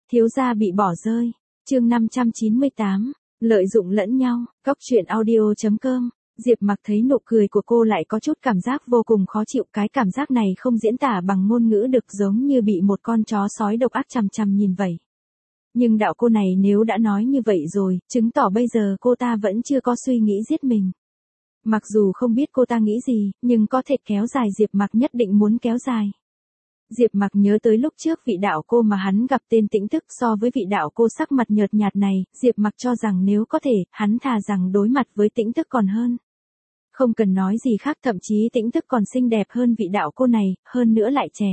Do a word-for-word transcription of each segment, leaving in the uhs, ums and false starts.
Thiếu gia bị bỏ rơi. Chương năm trăm chín mươi tám, lợi dụng lẫn nhau. Cóc truyện audio chấm com. Diệp Mặc thấy nụ cười của cô lại có chút cảm giác vô cùng khó chịu, cái cảm giác này không diễn tả bằng ngôn ngữ được, giống như bị một con chó sói độc ác chằm chằm nhìn vậy. Nhưng đạo cô này nếu đã nói như vậy rồi, chứng tỏ bây giờ cô ta vẫn chưa có suy nghĩ giết mình. Mặc dù không biết cô ta nghĩ gì, nhưng có thể kéo dài Diệp Mặc nhất định muốn kéo dài. Diệp Mặc nhớ tới lúc trước vị đạo cô mà hắn gặp tên Tĩnh Tức, so với vị đạo cô sắc mặt nhợt nhạt này, Diệp Mặc cho rằng nếu có thể, hắn thà rằng đối mặt với Tĩnh Tức còn hơn. Không cần nói gì khác, thậm chí Tĩnh Tức còn xinh đẹp hơn vị đạo cô này, hơn nữa lại trẻ.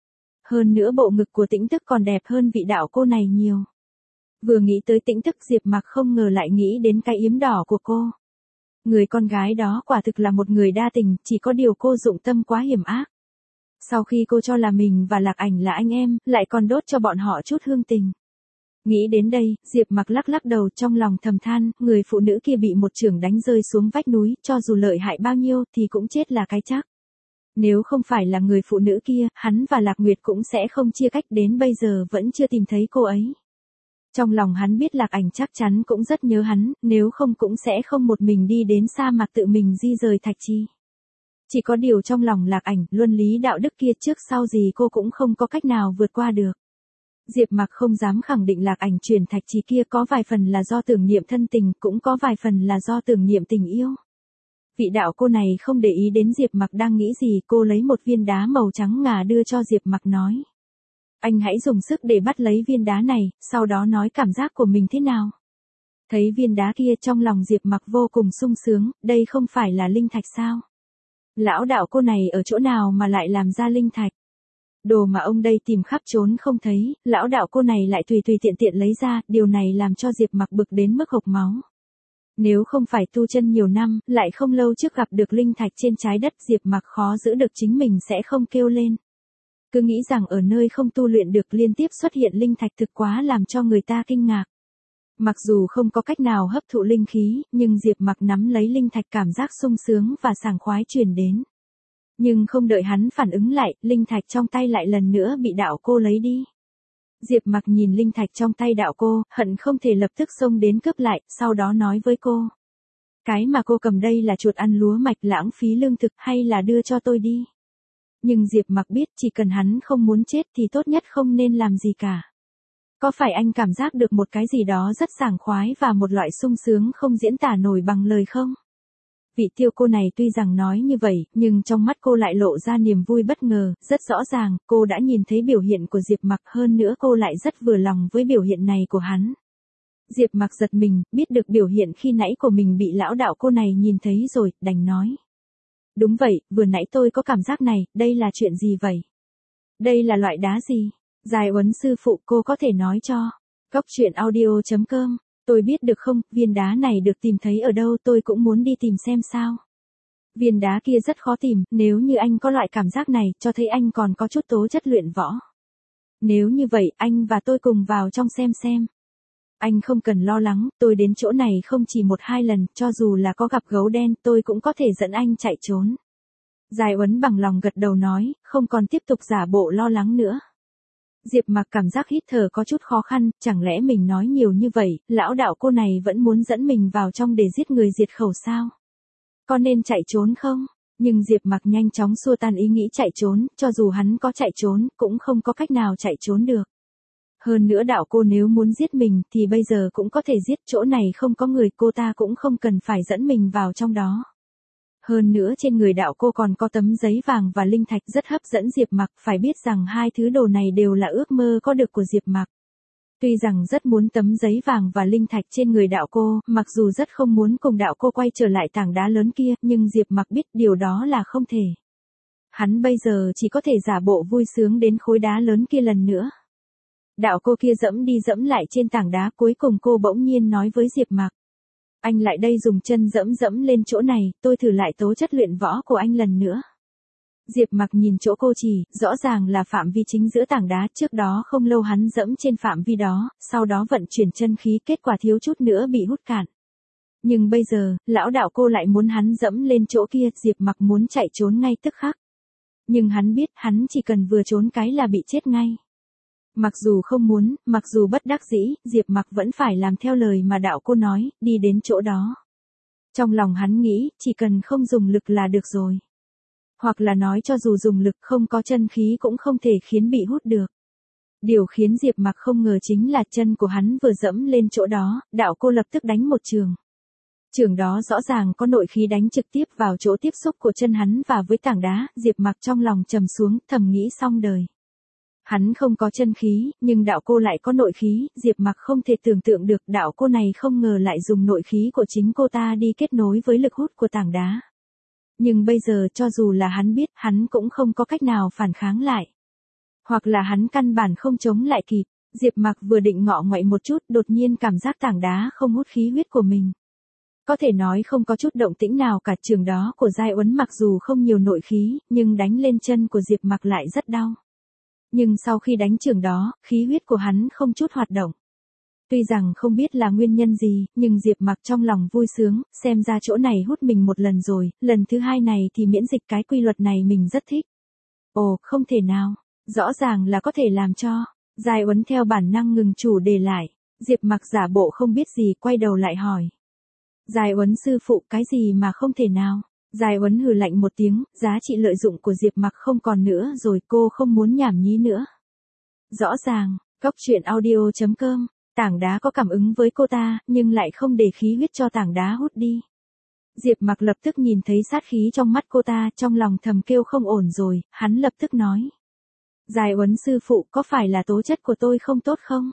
Hơn nữa bộ ngực của Tĩnh Tức còn đẹp hơn vị đạo cô này nhiều. Vừa nghĩ tới Tĩnh Tức, Diệp Mặc không ngờ lại nghĩ đến cái yếm đỏ của cô. Người con gái đó quả thực là một người đa tình, chỉ có điều cô dụng tâm quá hiểm ác. Sau khi cô cho là mình và Lạc Ảnh là anh em, lại còn đốt cho bọn họ chút hương tình. Nghĩ đến đây, Diệp Mặc lắc lắc đầu, trong lòng thầm than, người phụ nữ kia bị một chưởng đánh rơi xuống vách núi, cho dù lợi hại bao nhiêu thì cũng chết là cái chắc. Nếu không phải là người phụ nữ kia, hắn và Lạc Nguyệt cũng sẽ không chia cách, đến bây giờ vẫn chưa tìm thấy cô ấy. Trong lòng hắn biết Lạc Ảnh chắc chắn cũng rất nhớ hắn, nếu không cũng sẽ không một mình đi đến sa mạc tự mình di rời Thạch Trì. Chỉ có điều trong lòng Lạc Ảnh, luân lý đạo đức kia trước sau gì cô cũng không có cách nào vượt qua được. Diệp Mặc không dám khẳng định Lạc Ảnh chuyển Thạch Trì kia có vài phần là do tưởng niệm thân tình, cũng có vài phần là do tưởng niệm tình yêu. Vị đạo cô này không để ý đến Diệp Mặc đang nghĩ gì, cô lấy một viên đá màu trắng ngà đưa cho Diệp Mặc nói. Anh hãy dùng sức để bắt lấy viên đá này, sau đó nói cảm giác của mình thế nào. Thấy viên đá kia, trong lòng Diệp Mặc vô cùng sung sướng, đây không phải là linh thạch sao? Lão đạo cô này ở chỗ nào mà lại làm ra linh thạch? Đồ mà ông đây tìm khắp trốn không thấy, lão đạo cô này lại tùy tùy tiện tiện lấy ra, điều này làm cho Diệp Mặc bực đến mức hộc máu. Nếu không phải tu chân nhiều năm, lại không lâu trước gặp được linh thạch trên trái đất, Diệp Mặc khó giữ được chính mình sẽ không kêu lên. Cứ nghĩ rằng ở nơi không tu luyện được liên tiếp xuất hiện linh thạch thực quá làm cho người ta kinh ngạc. Mặc dù không có cách nào hấp thụ linh khí, nhưng Diệp Mặc nắm lấy linh thạch, cảm giác sung sướng và sảng khoái truyền đến. Nhưng không đợi hắn phản ứng lại, linh thạch trong tay lại lần nữa bị đạo cô lấy đi. Diệp Mặc nhìn linh thạch trong tay đạo cô, hận không thể lập tức xông đến cướp lại, sau đó nói với cô. Cái mà cô cầm đây là chuột ăn lúa mạch, lãng phí lương thực, hay là đưa cho tôi đi? Nhưng Diệp Mặc biết chỉ cần hắn không muốn chết thì tốt nhất không nên làm gì cả. Có phải anh cảm giác được một cái gì đó rất sảng khoái và một loại sung sướng không diễn tả nổi bằng lời không? Vị tiêu cô này tuy rằng nói như vậy, nhưng trong mắt cô lại lộ ra niềm vui bất ngờ, rất rõ ràng, cô đã nhìn thấy biểu hiện của Diệp Mặc, hơn nữa cô lại rất vừa lòng với biểu hiện này của hắn. Diệp Mặc giật mình, biết được biểu hiện khi nãy của mình bị lão đạo cô này nhìn thấy rồi, đành nói. Đúng vậy, vừa nãy tôi có cảm giác này, đây là chuyện gì vậy? Đây là loại đá gì? Dài Uấn sư phụ, cô có thể nói cho. Cóc truyện audio chấm com. Tôi biết được không, viên đá này được tìm thấy ở đâu, tôi cũng muốn đi tìm xem sao. Viên đá kia rất khó tìm, nếu như anh có loại cảm giác này, cho thấy anh còn có chút tố chất luyện võ. Nếu như vậy, anh và tôi cùng vào trong xem xem. Anh không cần lo lắng, tôi đến chỗ này không chỉ một hai lần, cho dù là có gặp gấu đen, tôi cũng có thể dẫn anh chạy trốn. Dài Uấn bằng lòng gật đầu nói, không còn tiếp tục giả bộ lo lắng nữa. Diệp Mặc cảm giác hít thở có chút khó khăn, chẳng lẽ mình nói nhiều như vậy, lão đạo cô này vẫn muốn dẫn mình vào trong để giết người diệt khẩu sao? Có nên chạy trốn không? Nhưng Diệp Mặc nhanh chóng xua tan ý nghĩ chạy trốn, cho dù hắn có chạy trốn, cũng không có cách nào chạy trốn được. Hơn nữa đạo cô nếu muốn giết mình thì bây giờ cũng có thể giết, chỗ này không có người, cô ta cũng không cần phải dẫn mình vào trong đó. Hơn nữa trên người đạo cô còn có tấm giấy vàng và linh thạch rất hấp dẫn Diệp Mặc, phải biết rằng hai thứ đồ này đều là ước mơ có được của Diệp Mặc. Tuy rằng rất muốn tấm giấy vàng và linh thạch trên người đạo cô, mặc dù rất không muốn cùng đạo cô quay trở lại tảng đá lớn kia, nhưng Diệp Mặc biết điều đó là không thể. Hắn bây giờ chỉ có thể giả bộ vui sướng đến khối đá lớn kia lần nữa. Đạo cô kia dẫm đi dẫm lại trên tảng đá, cuối cùng cô bỗng nhiên nói với Diệp Mặc. Anh lại đây dùng chân dẫm dẫm lên chỗ này, tôi thử lại tố chất luyện võ của anh lần nữa. Diệp Mặc nhìn chỗ cô chỉ, rõ ràng là phạm vi chính giữa tảng đá, trước đó không lâu hắn dẫm trên phạm vi đó, sau đó vận chuyển chân khí, kết quả thiếu chút nữa bị hút cạn. Nhưng bây giờ, lão đạo cô lại muốn hắn dẫm lên chỗ kia, Diệp Mặc muốn chạy trốn ngay tức khắc. Nhưng hắn biết, hắn chỉ cần vừa trốn cái là bị chết ngay. Mặc dù không muốn, mặc dù bất đắc dĩ, Diệp Mặc vẫn phải làm theo lời mà đạo cô nói, đi đến chỗ đó. Trong lòng hắn nghĩ, chỉ cần không dùng lực là được rồi. Hoặc là nói cho dù dùng lực không có chân khí cũng không thể khiến bị hút được. Điều khiến Diệp Mặc không ngờ chính là chân của hắn vừa dẫm lên chỗ đó, đạo cô lập tức đánh một trường. Trường đó rõ ràng có nội khí đánh trực tiếp vào chỗ tiếp xúc của chân hắn và với tảng đá, Diệp Mặc trong lòng trầm xuống, thầm nghĩ xong đời. Hắn không có chân khí, nhưng đạo cô lại có nội khí, Diệp Mặc không thể tưởng tượng được đạo cô này không ngờ lại dùng nội khí của chính cô ta đi kết nối với lực hút của tảng đá. Nhưng bây giờ cho dù là hắn biết, hắn cũng không có cách nào phản kháng lại. Hoặc là hắn căn bản không chống lại kịp, Diệp Mặc vừa định ngọ ngoậy một chút, đột nhiên cảm giác tảng đá không hút khí huyết của mình. Có thể nói không có chút động tĩnh nào cả, trường đó của Giai Uấn mặc dù không nhiều nội khí, nhưng đánh lên chân của Diệp Mặc lại rất đau. Nhưng sau khi đánh trường đó, khí huyết của hắn không chút hoạt động. Tuy rằng không biết là nguyên nhân gì, nhưng Diệp Mặc trong lòng vui sướng, xem ra chỗ này hút mình một lần rồi, lần thứ hai này thì miễn dịch, cái quy luật này mình rất thích. Ồ, không thể nào, rõ ràng là có thể làm cho. Giai Uấn theo bản năng ngừng chủ đề lại, Diệp Mặc giả bộ không biết gì, quay đầu lại hỏi. Giai Uấn sư phụ, cái gì mà không thể nào? Giai Uấn hừ lạnh một tiếng, giá trị lợi dụng của Diệp Mặc không còn nữa rồi, cô không muốn nhảm nhí nữa. Rõ ràng, Cóc Truyện Audio chấm com, tảng đá có cảm ứng với cô ta, nhưng lại không để khí huyết cho tảng đá hút đi. Diệp Mặc lập tức nhìn thấy sát khí trong mắt cô ta, trong lòng thầm kêu không ổn rồi, hắn lập tức nói. Giai Uấn sư phụ, có phải là tố chất của tôi không tốt không?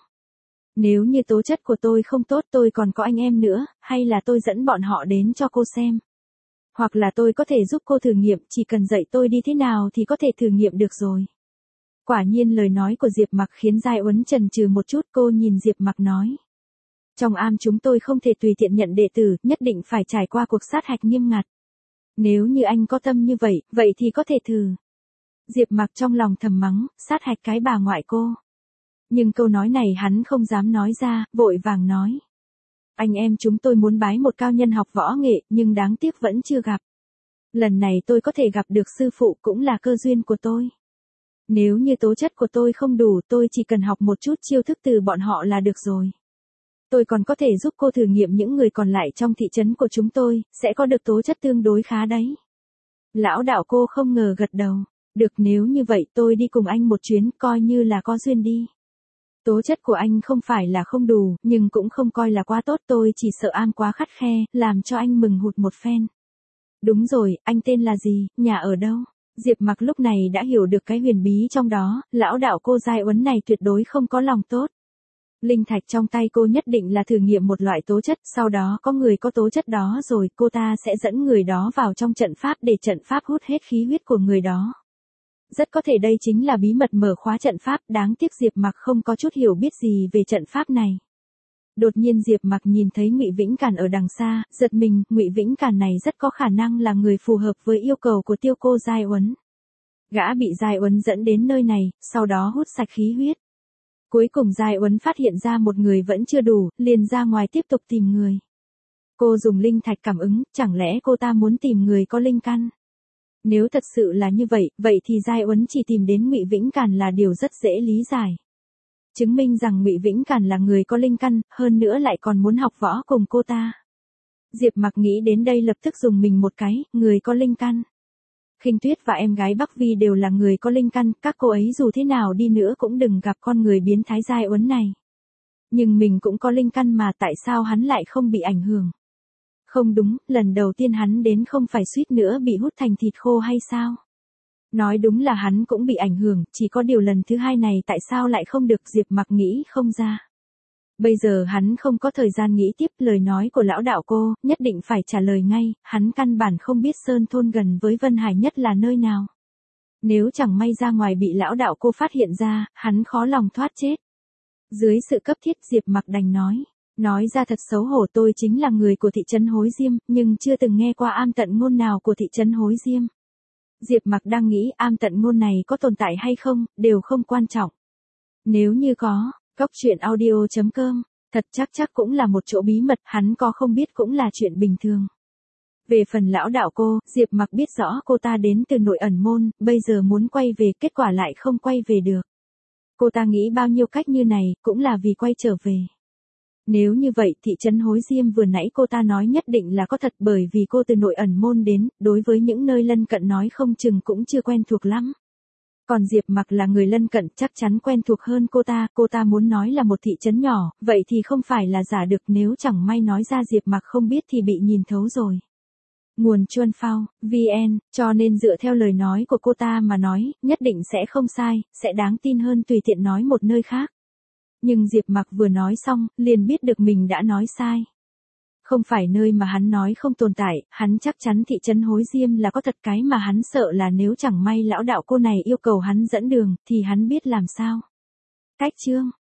Nếu như tố chất của tôi không tốt, tôi còn có anh em nữa, hay là tôi dẫn bọn họ đến cho cô xem? Hoặc là tôi có thể giúp cô thử nghiệm, chỉ cần dạy tôi đi thế nào thì có thể thử nghiệm được rồi. Quả nhiên lời nói của Diệp Mặc khiến Giai Uấn chần chừ một chút, cô nhìn Diệp Mặc nói. Trong am chúng tôi không thể tùy tiện nhận đệ tử, nhất định phải trải qua cuộc sát hạch nghiêm ngặt. Nếu như anh có tâm như vậy, vậy thì có thể thử. Diệp Mặc trong lòng thầm mắng, sát hạch cái bà ngoại cô. Nhưng câu nói này hắn không dám nói ra, vội vàng nói. Anh em chúng tôi muốn bái một cao nhân học võ nghệ, nhưng đáng tiếc vẫn chưa gặp. Lần này tôi có thể gặp được sư phụ cũng là cơ duyên của tôi. Nếu như tố chất của tôi không đủ, tôi chỉ cần học một chút chiêu thức từ bọn họ là được rồi. Tôi còn có thể giúp cô thử nghiệm những người còn lại trong thị trấn của chúng tôi, sẽ có được tố chất tương đối khá đấy. Lão đạo cô không ngờ gật đầu. Được, nếu như vậy tôi đi cùng anh một chuyến, coi như là có duyên đi. Tố chất của anh không phải là không đủ, nhưng cũng không coi là quá tốt, tôi chỉ sợ am quá khắt khe, làm cho anh mừng hụt một phen. Đúng rồi, anh tên là gì, nhà ở đâu? Diệp Mặc lúc này đã hiểu được cái huyền bí trong đó, lão đạo cô Giai Uấn này tuyệt đối không có lòng tốt. Linh thạch trong tay cô nhất định là thử nghiệm một loại tố chất, sau đó có người có tố chất đó rồi, cô ta sẽ dẫn người đó vào trong trận pháp để trận pháp hút hết khí huyết của người đó. Rất có thể đây chính là bí mật mở khóa trận pháp, đáng tiếc Diệp Mặc không có chút hiểu biết gì về trận pháp này. Đột nhiên Diệp Mặc nhìn thấy Ngụy Vĩnh Càn ở đằng xa, giật mình, Ngụy Vĩnh Càn này rất có khả năng là người phù hợp với yêu cầu của tiêu cô Giai Uấn. Gã bị Giai Uấn dẫn đến nơi này, sau đó hút sạch khí huyết. Cuối cùng Giai Uấn phát hiện ra một người vẫn chưa đủ, liền ra ngoài tiếp tục tìm người. Cô dùng linh thạch cảm ứng, chẳng lẽ cô ta muốn tìm người có linh căn? Nếu thật sự là như vậy, vậy thì Giai Uấn chỉ tìm đến Ngụy Vĩnh Càn là điều rất dễ lý giải. Chứng minh rằng Ngụy Vĩnh Càn là người có linh căn, hơn nữa lại còn muốn học võ cùng cô ta. Diệp Mặc nghĩ đến đây lập tức dùng mình một cái, người có linh căn. Khinh Tuyết và em gái Bắc Vi đều là người có linh căn, các cô ấy dù thế nào đi nữa cũng đừng gặp con người biến thái Giai Uấn này. Nhưng mình cũng có linh căn mà, tại sao hắn lại không bị ảnh hưởng? Không đúng, lần đầu tiên hắn đến không phải suýt nữa bị hút thành thịt khô hay sao? Nói đúng là hắn cũng bị ảnh hưởng, chỉ có điều lần thứ hai này tại sao lại không được, Diệp Mặc nghĩ không ra. Bây giờ hắn không có thời gian nghĩ tiếp, lời nói của lão đạo cô, nhất định phải trả lời ngay, hắn căn bản không biết sơn thôn gần với Vân Hải nhất là nơi nào. Nếu chẳng may ra ngoài bị lão đạo cô phát hiện ra, hắn khó lòng thoát chết. Dưới sự cấp thiết Diệp Mặc đành nói. Nói ra thật xấu hổ, tôi chính là người của thị trấn Hối Diêm, nhưng chưa từng nghe qua am tận ngôn nào của thị trấn Hối Diêm. Diệp Mặc đang nghĩ am tận ngôn này có tồn tại hay không, đều không quan trọng. Nếu như có, Cóc Truyện Audio chấm com, thật chắc chắc cũng là một chỗ bí mật, hắn có không biết cũng là chuyện bình thường. Về phần lão đạo cô, Diệp Mặc biết rõ cô ta đến từ nội ẩn môn, bây giờ muốn quay về, kết quả lại không quay về được. Cô ta nghĩ bao nhiêu cách như này cũng là vì quay trở về. Nếu như vậy thị trấn Hối Diêm vừa nãy cô ta nói nhất định là có thật, bởi vì cô từ nội ẩn môn đến, đối với những nơi lân cận nói không chừng cũng chưa quen thuộc lắm. Còn Diệp Mặc là người lân cận chắc chắn quen thuộc hơn cô ta, cô ta muốn nói là một thị trấn nhỏ, vậy thì không phải là giả được, nếu chẳng may nói ra Diệp Mặc không biết thì bị nhìn thấu rồi. Nguồn Chuan Phao, vn, cho nên dựa theo lời nói của cô ta mà nói, nhất định sẽ không sai, sẽ đáng tin hơn tùy tiện nói một nơi khác. Nhưng Diệp Mặc vừa nói xong, liền biết được mình đã nói sai. Không phải nơi mà hắn nói không tồn tại, hắn chắc chắn thị trấn Hối Diêm là có thật, cái mà hắn sợ là nếu chẳng may lão đạo cô này yêu cầu hắn dẫn đường, thì hắn biết làm sao. Cách chương